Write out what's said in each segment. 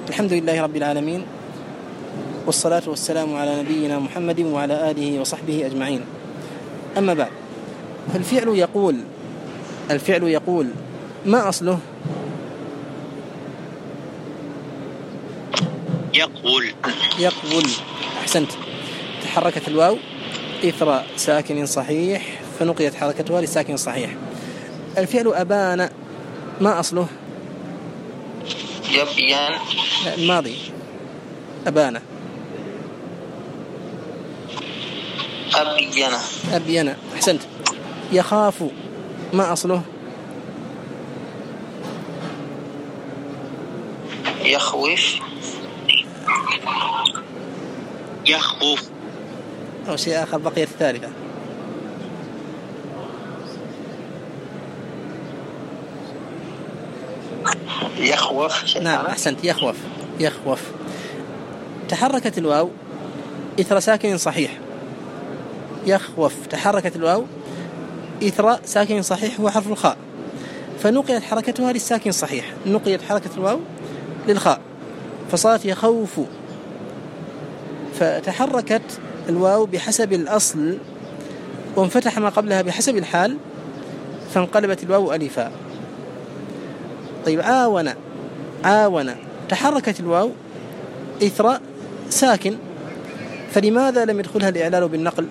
الحمد لله رب العالمين، والصلاة والسلام على نبينا محمد وعلى آله وصحبه أجمعين. أما بعد، الفعل يقول ما أصله؟ يقول. أحسنت. تحركت الواو إثر ساكن صحيح فنقيت حركتها للساكن الصحيح. الفعل أبان ما أصله؟ يبين. الماضي. أبان. أبين. أحسنت. يخاف ما أصله؟ يخوف. أو شيء آخر بقيت الثالثة. يخوف. نعم أحسنت. يخوف. تحركت الواو إثر ساكن صحيح. يخوف. تحركت الواو إثر ساكن صحيح هو حرف الخاء، فنقيت حركتها للساكن الصحيح. نقيت حركة الواو للخاء فصارت يخوف. فتحركت الواو بحسب الأصل وانفتح ما قبلها بحسب الحال فانقلبت الواو ألفا. طيب عاون. تحركت الواو إثر ساكن، فلماذا لم يدخلها الإعلال بالنقل؟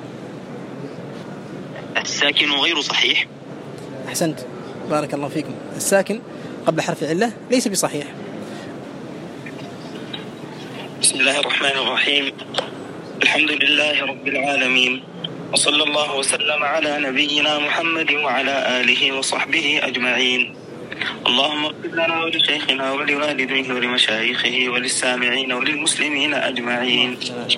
الساكن غير صحيح. أحسنت، بارك الله فيكم. الساكن قبل حرف علة ليس بصحيح. بسم الله الرحمن الرحيم. الحمد لله رب العالمين، وصلى الله وسلم على نبينا محمد وعلى آله وصحبه أجمعين. اللهم اغفر لنا ولشيخنا ولوالديه ولمشايخه وللسامعين وللمسلمين أجمعين.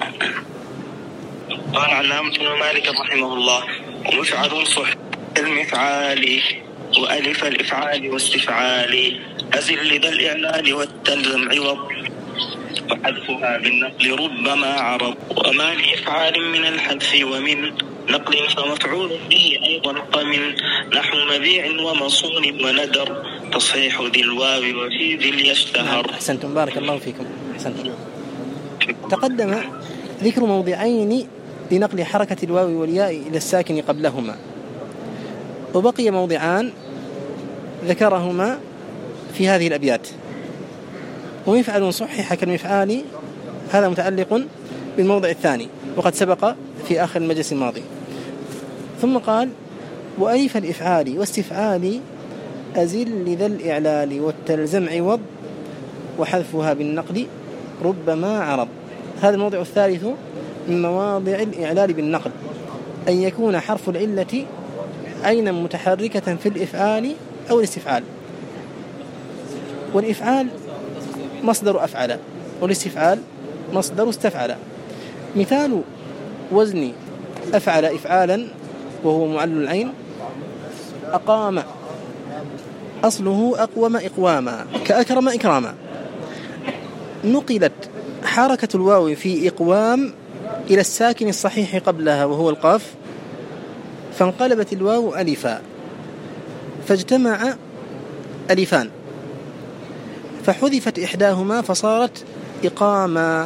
قال علامة مالك رحمه الله: ومفعل صح المفعال وألف الإفعال واستفعال أزل لدى الإعلال والتلزم عوض وحذفها بالنقل ربما عرض. وما لإفعال من الحذف ومن نقل فمفعول به أيضا قمن نحو مبيع ومصون وندر تصحيح ذي الواو وفي ذي اليشتهر. أحسنتم، بارك الله فيكم. أحسنتم. تقدم ذكر موضعين لنقل حركة الواو والياء إلى الساكن قبلهما، وبقي موضعان ذكرهما في هذه الأبيات. ومفعل صحح كالمفعال هذا متعلق بالموضع الثاني وقد سبق في آخر المجلس الماضي. ثم قال: وألف الإفعال واستفعال أزل لذا الإعلال والتلزم عوض وحذفها بالنقل ربما عرض. هذا الموضع الثالث من مواضع الإعلال بالنقل، أن يكون حرف العلة عينا متحركة في الإفعال أو الاستفعال. والإفعال مصدر أفعل، والاستفعال مصدر استفعل. مثال وزن أفعل إفعالا وهو معل العين: أقام، أصله أقوم إقواما كأكرم إكراما. نقلت حركة الواو في إقوام إلى الساكن الصحيح قبلها وهو القاف فانقلبت الواو ألفا، فاجتمع ألفان فحذفت إحداهما فصارت إقاما،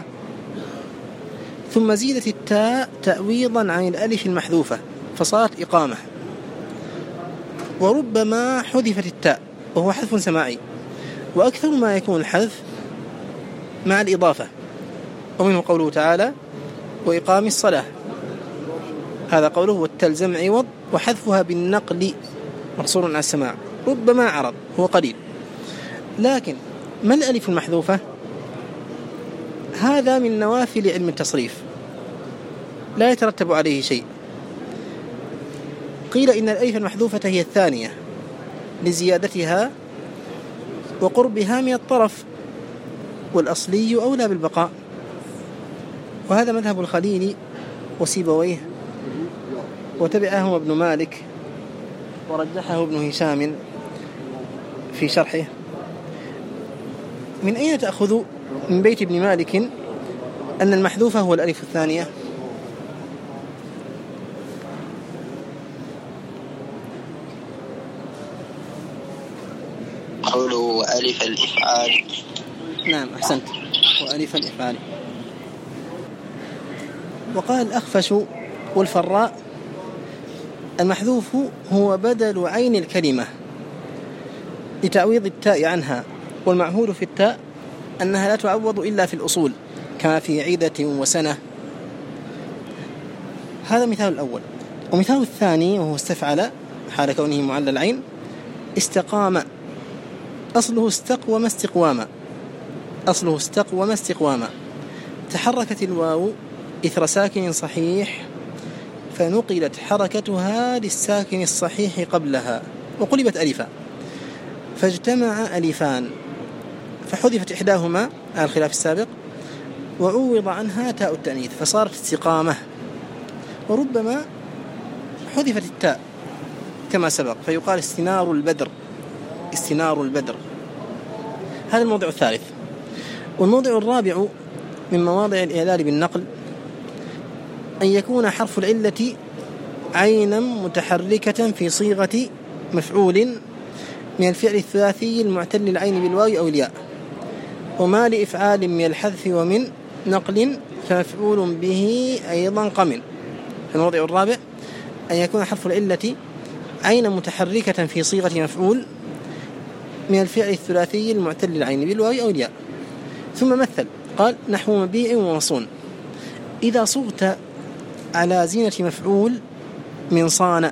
ثم زيدت التاء تعويضا عن الألف المحذوفة فصارت إقامة. وربما حذفت التاء وهو حذف سماعي، وأكثر ما يكون الحذف مع الإضافة، ومنه قوله تعالى: وإقام الصلاة. هذا قوله: والتلزم عوض وحذفها بالنقل مقصور على السماع. ربما عرض هو قليل. لكن ما الألف المحذوفة؟ هذا من نوافل علم التصريف لا يترتب عليه شيء. قيل إن الألف المحذوفة هي الثانية لزيادتها وقربها من الطرف، والأصلي أولى بالبقاء. وهذا مذهب الخليل وسيبويه، وتبعه ابن مالك ورجحه ابن هشام في شرحه. من أين تأخذ من بيت ابن مالك أن المحذوف هو الألف الثانية؟ قوله ألف الإفعال نعم أحسنت، وألف الإفعال. وقال الأخفش والفراء المحذوف هو بدل عين الكلمة لتعويض التاء عنها، والمعهود في التاء أنها لا تعوض إلا في الأصول كما في عيدة وسنة. هذا مثال الأول. ومثال الثاني وهو استفعل حال كونه معلل العين استقام، أصله استقوم استقواما، أصله استقوم استقواما. تحركت الواو إثر ساكن صحيح فنقلت حركتها للساكن الصحيح قبلها وقلبت ألفا، فاجتمع ألفان فحذفت إحداهما على الخلاف السابق وعوض عنها تاء التأنيث فصارت استقامة. وربما حذفت التاء كما سبق فيقال استنار البدر، استنار البدر. هذا الموضع الثالث. والموضع الرابع من مواضع الإعلال بالنقل أن يكون حرف العلة عينا متحركة في صيغة مفعول من الفعل الثلاثي المعتل العين بالواو أو الياء، وما لإفعال من الحذف ومن نقل فمفعول به أيضا قمن. الموضع الرابع أن يكون حرف العلة عينا متحركة في صيغة مفعول من الفعل الثلاثي المعتل العين بالواو أو الياء. ثم مثل قال نحو مبيع ومصون. إذا صغت على زينة مفعول من صان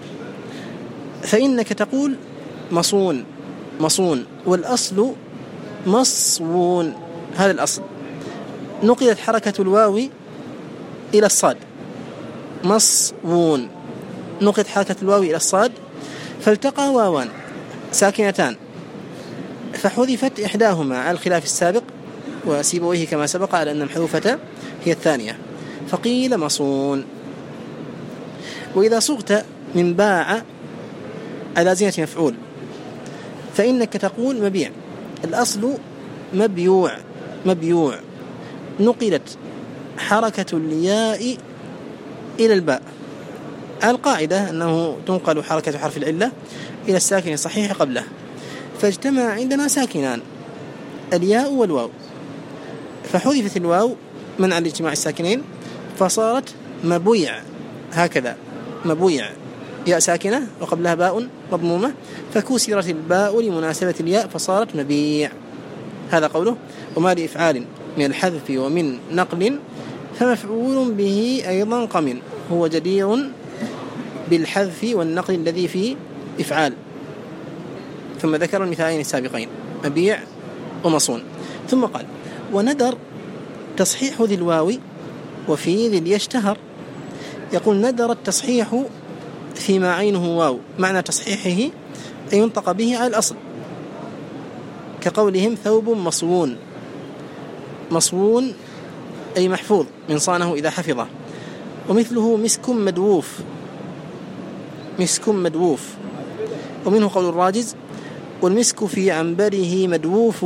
فإنك تقول مصون مصون، والأصل مصون، هذا الأصل. نقلت حركة الواو إلى الصاد، مصون، نقلت حركة الواو إلى الصاد فالتقى واوان ساكنتان فحذفت إحداهما على الخلاف السابق وسيبويه كما سبق على أن المحذوفة هي الثانية فقيل مصون. وإذا صغت من باع على زينة مفعول فإنك تقول مبيع، الأصل مبيوع مبيوع، نقلت حركة الياء إلى الباء على القاعدة أنه تنقل حركة حرف العلة إلى الساكن الصحيح قبله، فاجتمع عندنا ساكنان الياء والواو فحذفت الواو منعا لاجتماع الساكنين فصارت مبويع، هكذا مبويع، ياء ساكنة وقبلها باء مضمومة فكسرت الباء لمناسبة الياء فصارت مبيع. هذا قوله وما لإفعال من الحذف ومن نقل فمفعول به أيضا قمن، هو جدير بالحذف والنقل الذي فيه إفعال. ثم ذكر المثالين السابقين مبيع ومصون. ثم قال وندر تصحيح ذي الواو وفي ذي اليشتهر. يقول ندر التصحيح فيما عينه واو، معنى تصحيحه أن ينطق به على الأصل كقولهم ثوب مصون، مصون أي محفوظ من صانه إذا حفظه. ومثله مسك مدووف، مسك مدووف. ومنه قول الراجز والمسك في عنبره مدووف.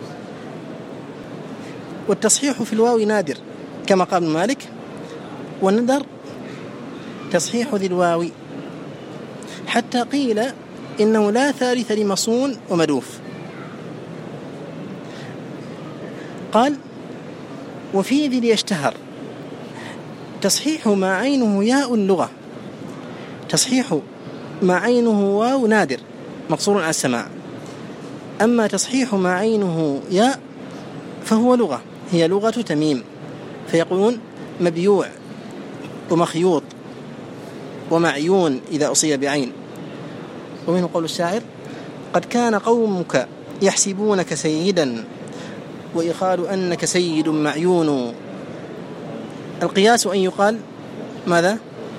والتصحيح في الواو نادر كما قال ابن مالك والندر تصحيح ذي الواو، حتى قيل إنه لا ثالث لمصون ومدوف. قال وفي ذي ليشتهر تصحيح ما عينه ياء لغة، تصحيح ما عينه واو نادر مقصور على السماع، أما تصحيح ما عينه ياء فهو لغة، هي لغة تميم، فيقولون مبيوع ومخيوط ومعيون إذا أصيب بعين. ومنه قول الشاعر قد كان قومك يحسبونك سيدا ويقال أنك سيد معيون. القياس أن يقال ماذا؟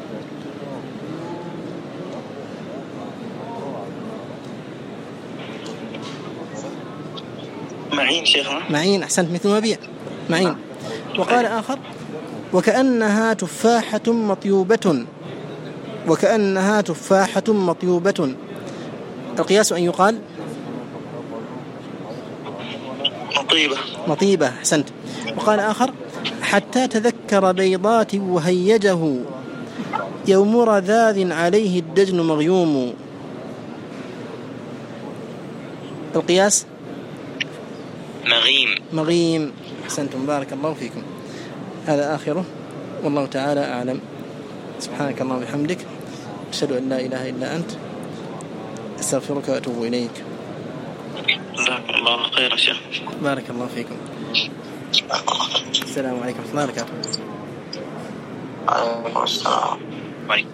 معين شيخنا، معين، أحسنت، مثل مبيع معين. وقال آخر وكأنها تفاحة مطيوبة، وكأنها تفاحة مطيوبة. القياس أن يقال مطيبة، مطيبة، أحسنت. وقال آخر حتى تذكر بيضات وهيجه يوم رذاذ عليه الدجن مغيوم. مغيم. أحسنتم، بارك الله فيكم. هذا آخره، والله تعالى أعلم. سبحانك اللهم وبحمدك، أشهد أن لا إله إلا أنت، أستغفرك وأتوب إليك. جزاكم الله خير يا شيخ. بارك الله فيكم. السلام عليكم ورحمة الله وبركاته. عليكم السلام.